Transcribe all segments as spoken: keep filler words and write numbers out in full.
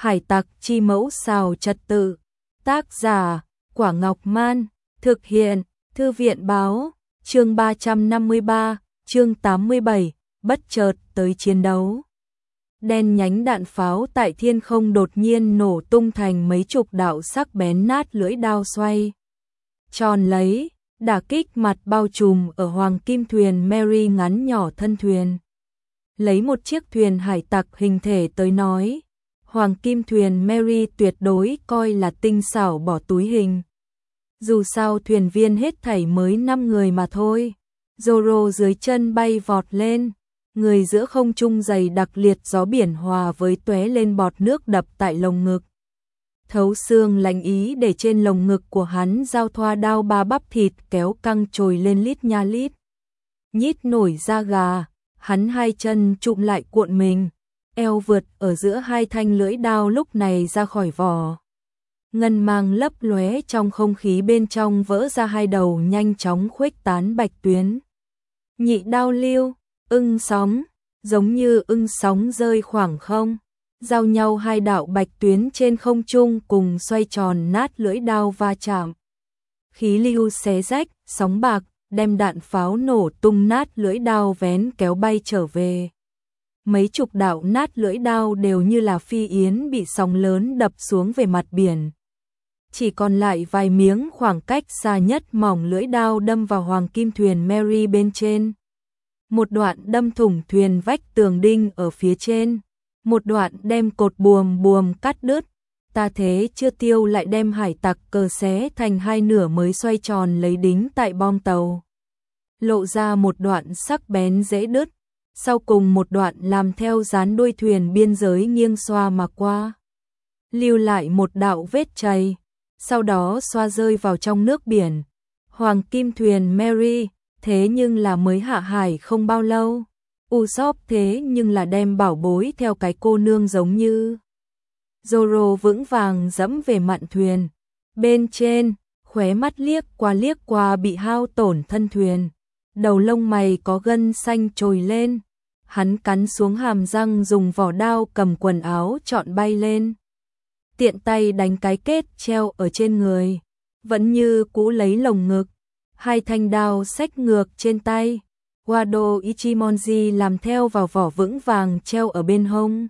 Hải tặc chi mẫu xào trật tự. Tác giả, Quả Ngọc Man. Thực hiện, Thư viện báo. Chương ba trăm năm mươi ba, chương tám mươi bảy, bất chợt tới chiến đấu. Đen nhánh đạn pháo tại thiên không đột nhiên nổ tung thành mấy chục đạo sắc bén nát lưỡi đao xoay tròn lấy, đả kích mặt bao trùm ở hoàng kim thuyền Mary ngắn nhỏ thân thuyền. Lấy một chiếc thuyền hải tặc hình thể tới nói, hoàng kim thuyền Mary tuyệt đối coi là tinh xảo bỏ túi hình. Dù sao thuyền viên hết thảy mới năm người mà thôi. Zoro dưới chân bay vọt lên, người giữa không trung dày đặc liệt gió biển hòa với tóe lên bọt nước đập tại lồng ngực. Thấu xương lạnh ý để trên lồng ngực của hắn giao thoa đao ba bắp thịt kéo căng trồi lên lít nha lít. Nhít nổi da gà, hắn hai chân chụm lại cuộn mình, eo vượt ở giữa hai thanh lưỡi đao lúc này ra khỏi vỏ. Ngân mang lấp lóe trong không khí bên trong vỡ ra hai đầu nhanh chóng khuếch tán bạch tuyến. Nhị đao lưu, ưng sóng, giống như ưng sóng rơi khoảng không, giao nhau hai đạo bạch tuyến trên không trung cùng xoay tròn nát lưỡi đao va chạm. Khí lưu xé rách, sóng bạc, đem đạn pháo nổ tung nát lưỡi đao vén kéo bay trở về. Mấy chục đạo nát lưỡi đao đều như là phi yến bị sóng lớn đập xuống về mặt biển. Chỉ còn lại vài miếng khoảng cách xa nhất mỏng lưỡi đao đâm vào hoàng kim thuyền Mary bên trên. Một đoạn đâm thủng thuyền vách tường đinh ở phía trên, một đoạn đem cột buồm buồm cắt đứt. Ta thế chưa tiêu lại đem hải tặc cờ xé thành hai nửa mới xoay tròn lấy đính tại bom tàu. Lộ ra một đoạn sắc bén dễ đứt, sau cùng một đoạn làm theo dán đuôi thuyền biên giới nghiêng xoa mà qua. Lưu lại một đạo vết chày, sau đó xoa rơi vào trong nước biển. Hoàng kim thuyền Mary, thế nhưng là mới hạ hải không bao lâu. Usopp thế nhưng là đem bảo bối theo cái cô nương giống như. Zoro vững vàng dẫm về mạn thuyền. Bên trên, khóe mắt liếc qua liếc qua bị hao tổn thân thuyền. Đầu lông mày có gân xanh trồi lên. Hắn cắn xuống hàm răng dùng vỏ đao cầm quần áo trọn bay lên. Tiện tay đánh cái kết treo ở trên người. Vẫn như cũ lấy lồng ngực. Hai thanh đao xách ngược trên tay. Wado Ichimonji làm theo vào vỏ vững vàng treo ở bên hông.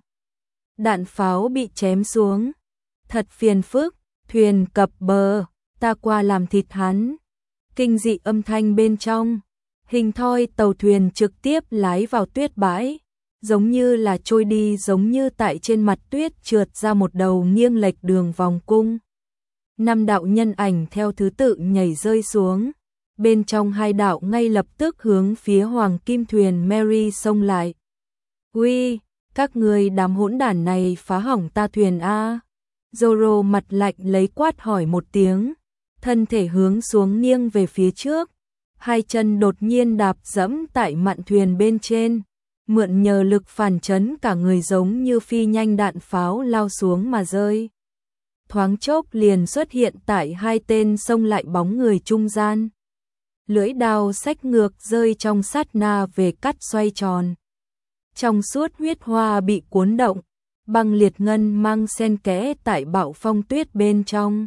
Đạn pháo bị chém xuống. Thật phiền phức, thuyền cập bờ, ta qua làm thịt hắn. Kinh dị âm thanh bên trong. Hình thoi tàu thuyền trực tiếp lái vào tuyết bãi. Giống như là trôi đi, giống như tại trên mặt tuyết trượt ra một đầu nghiêng lệch đường vòng cung. Năm đạo nhân ảnh theo thứ tự nhảy rơi xuống. Bên trong hai đạo ngay lập tức hướng phía hoàng kim thuyền Mary xông lại. Uy, các người đám hỗn đản này phá hỏng ta thuyền a. Zoro mặt lạnh lấy quát hỏi một tiếng, thân thể hướng xuống nghiêng về phía trước, hai chân đột nhiên đạp dẫm tại mạn thuyền bên trên, mượn nhờ lực phản chấn cả người giống như phi nhanh đạn pháo lao xuống mà rơi. Thoáng chốc liền xuất hiện tại hai tên xông lại bóng người trung gian. Lưỡi đao xách ngược rơi trong sát na về cắt xoay tròn. Trong suốt huyết hoa bị cuốn động, băng liệt ngân mang xen kẽ tại bạo phong tuyết bên trong.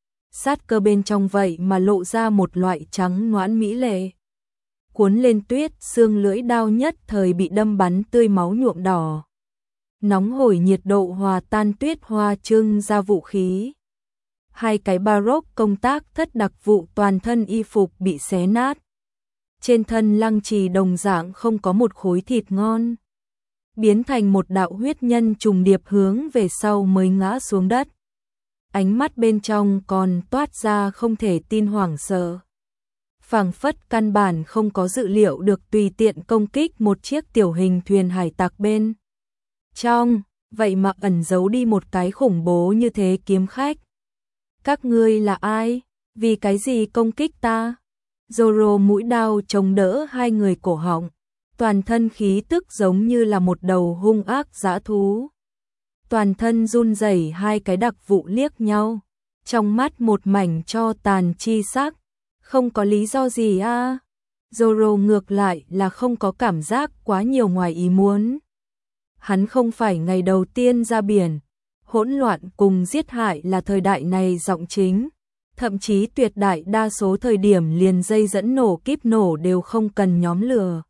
Sát cơ bên trong vậy mà lộ ra một loại trắng noãn mỹ lệ. Cuốn lên tuyết, xương lưỡi đao nhất thời bị đâm bắn tươi máu nhuộm đỏ. Nóng hổi nhiệt độ hòa tan tuyết hoa trưng ra vũ khí. Hai cái Baroque công tác thất đặc vụ toàn thân y phục bị xé nát. Trên thân Lăng Trì đồng dạng không có một khối thịt ngon. Biến thành một đạo huyết nhân trùng điệp hướng về sau mới ngã xuống đất. Ánh mắt bên trong còn toát ra không thể tin hoảng sợ. Phảng phất căn bản không có dự liệu được tùy tiện công kích một chiếc tiểu hình thuyền hải tặc bên trong, vậy mà ẩn giấu đi một cái khủng bố như thế kiếm khách. Các ngươi là ai? Vì cái gì công kích ta? Zoro mũi đao chống đỡ hai người cổ họng, toàn thân khí tức giống như là một đầu hung ác dã thú. Toàn thân run rẩy, hai cái đặc vụ liếc nhau, trong mắt một mảnh cho tàn chi sắc. Không có lý do gì a? À? Zoro ngược lại là không có cảm giác quá nhiều ngoài ý muốn. Hắn không phải ngày đầu tiên ra biển. hỗn loạn cùng giết hại là thời đại này giọng chính. Thậm chí tuyệt đại đa số thời điểm liền dây dẫn nổ kíp nổ đều không cần nhóm lửa.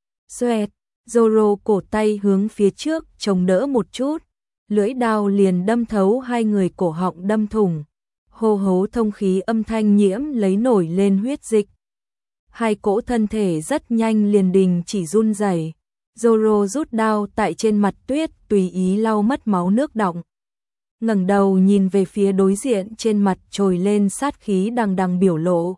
Xoẹt, Zoro cổ tay hướng phía trước chống đỡ một chút, lưỡi đao liền đâm thấu hai người cổ họng đâm thủng. Hô hố thông khí âm thanh nhiễm lấy nổi lên huyết dịch. Hai cỗ thân thể rất nhanh liền đình chỉ run rẩy. Zoro rút đao tại trên mặt tuyết tùy ý lau mất máu nước đọng. Ngẩng đầu nhìn về phía đối diện, trên mặt trồi lên sát khí đằng đằng biểu lộ.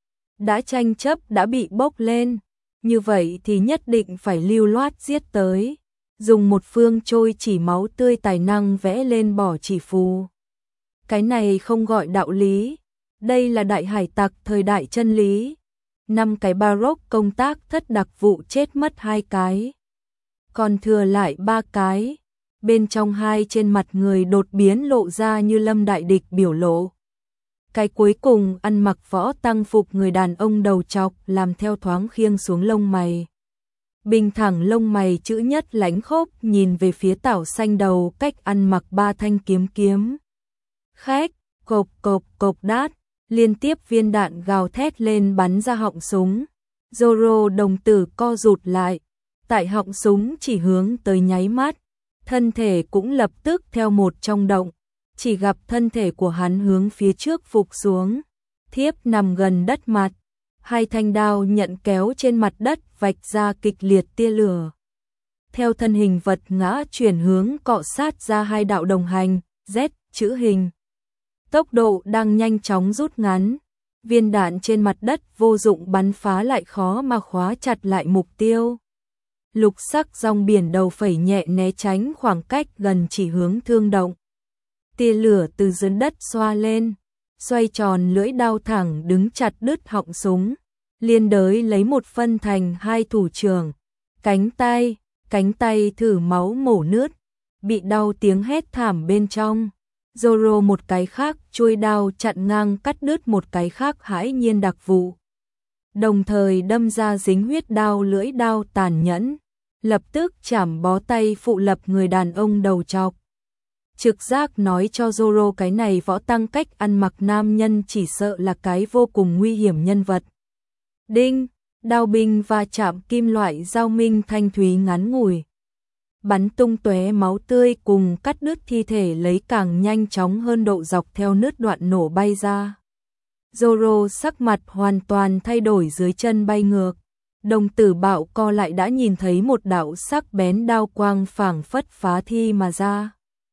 Đã tranh chấp đã bị bốc lên, như vậy thì nhất định phải lưu loát giết tới. Dùng một phương trôi chỉ máu tươi tài năng vẽ lên bỏ chỉ phù. Cái này không gọi đạo lý, đây là đại hải tặc thời đại chân lý. Năm cái Baroque công tác thất đặc vụ chết mất hai cái, còn thừa lại ba cái. Bên trong hai trên mặt người đột biến lộ ra như lâm đại địch biểu lộ. Cái cuối cùng ăn mặc võ tăng phục người đàn ông đầu trọc làm theo thoáng khiêng xuống lông mày. Bình thẳng lông mày chữ nhất lánh khốc nhìn về phía tảo xanh đầu cách ăn mặc ba thanh kiếm kiếm. Khách, cộp cộp cộp đát, liên tiếp viên đạn gào thét lên bắn ra họng súng. Zoro đồng tử co rụt lại, tại họng súng chỉ hướng tới nháy mắt, thân thể cũng lập tức theo một trong động, chỉ gặp thân thể của hắn hướng phía trước phục xuống, thiếp nằm gần đất mặt, hai thanh đao nhận kéo trên mặt đất vạch ra kịch liệt tia lửa. Theo thân hình vật ngã chuyển hướng cọ sát ra hai đạo đồng hành, Z chữ hình. Tốc độ đang nhanh chóng rút ngắn, viên đạn trên mặt đất vô dụng bắn phá lại khó mà khóa chặt lại mục tiêu. Lục sắc rong biển đầu phẩy nhẹ né tránh khoảng cách gần chỉ hướng thương động. Tia lửa từ dưới đất xoa lên, xoay tròn lưỡi đao thẳng đứng chặt đứt họng súng, liên đới lấy một phân thành hai thủ trưởng, cánh tay, cánh tay thử máu mổ nứt, bị đau tiếng hét thảm bên trong. Zoro một cái khác chuôi đao chặn ngang cắt đứt một cái khác hãi nhiên đặc vụ. Đồng thời đâm ra dính huyết đao lưỡi đao tàn nhẫn, lập tức chảm bó tay phụ lập người đàn ông đầu trọc. Trực giác nói cho Zoro cái này võ tăng cách ăn mặc nam nhân chỉ sợ là cái vô cùng nguy hiểm nhân vật. Đinh, đao binh va chạm kim loại giao minh thanh thúy ngắn ngủi. Bắn tung tóe máu tươi cùng cắt đứt thi thể lấy càng nhanh chóng hơn độ dọc theo nứt đoạn nổ bay ra. Zoro sắc mặt hoàn toàn thay đổi dưới chân bay ngược. Đồng tử bạo co lại đã nhìn thấy một đạo sắc bén đao quang phảng phất phá thi mà ra.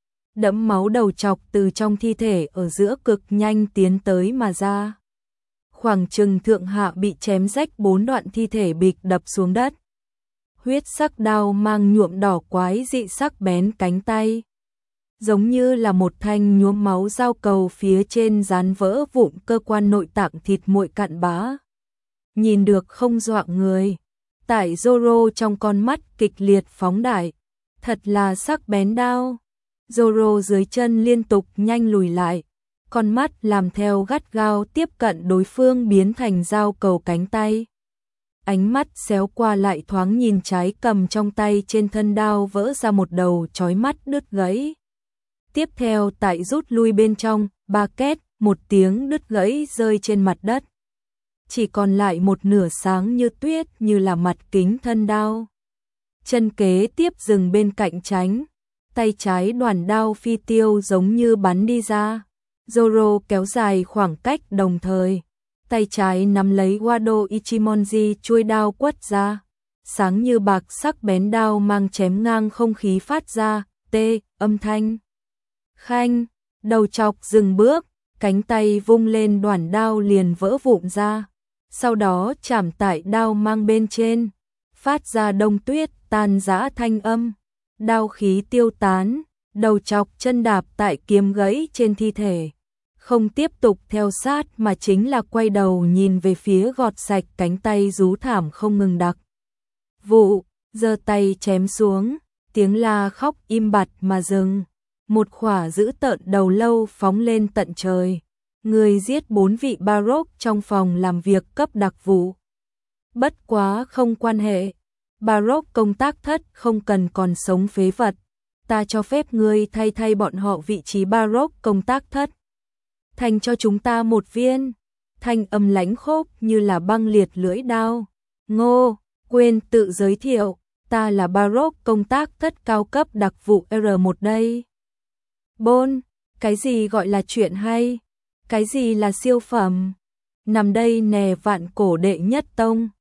Đẫm máu đầu chọc từ trong thi thể ở giữa cực nhanh tiến tới mà ra. Khoảng chừng thượng hạ bị chém rách bốn đoạn thi thể bịch đập xuống đất. Huyết sắc đao mang nhuộm đỏ quái dị sắc bén cánh tay. Giống như là một thanh nhuốm máu dao cầu phía trên dán vỡ vụn cơ quan nội tạng thịt muội cặn bã. Nhìn được không dọa người. Tại Zoro trong con mắt kịch liệt phóng đại. Thật là sắc bén đao. Zoro dưới chân liên tục nhanh lùi lại. Con mắt làm theo gắt gao tiếp cận đối phương biến thành dao cầu cánh tay. Ánh mắt xéo qua lại thoáng nhìn trái cầm trong tay trên thân đao vỡ ra một đầu chói mắt đứt gãy. Tiếp theo tại rút lui bên trong, ba két, một tiếng đứt gãy rơi trên mặt đất. Chỉ còn lại một nửa sáng như tuyết như là mặt kính thân đao. Chân kế tiếp dừng bên cạnh tránh. Tay trái đoàn đao phi tiêu giống như bắn đi ra. Zoro kéo dài khoảng cách đồng thời. Tay trái nắm lấy Wado Ichimonji chuôi đao quất ra. Sáng như bạc sắc bén đao mang chém ngang không khí phát ra. Tê, âm thanh. Khanh, đầu chọc dừng bước. Cánh tay vung lên đoàn đao liền vỡ vụn ra. Sau đó chạm tại đao mang bên trên. Phát ra đông tuyết tan rã thanh âm. Đao khí tiêu tán. Đầu chọc chân đạp tại kiếm gãy trên thi thể. Không tiếp tục theo sát mà chính là quay đầu nhìn về phía gọt sạch cánh tay rú thảm không ngừng đặc. Vụ, giơ tay chém xuống, tiếng la khóc im bặt mà dừng. Một khỏa dữ tợn đầu lâu phóng lên tận trời. Người giết bốn vị Baroque trong phòng làm việc cấp đặc vụ. Bất quá không quan hệ. Baroque công tác thất không cần còn sống phế vật. ta cho phép ngươi thay thay bọn họ vị trí Baroque công tác thất. Thành cho chúng ta một viên. Thanh âm lánh khốc như là băng liệt lưỡi đao. Ngô, quên tự giới thiệu, ta là Baroque công tác thất cao cấp đặc vụ R một đây. Bôn, cái gì gọi là chuyện hay? Cái gì là siêu phẩm? Nằm đây nè vạn cổ đệ nhất tông.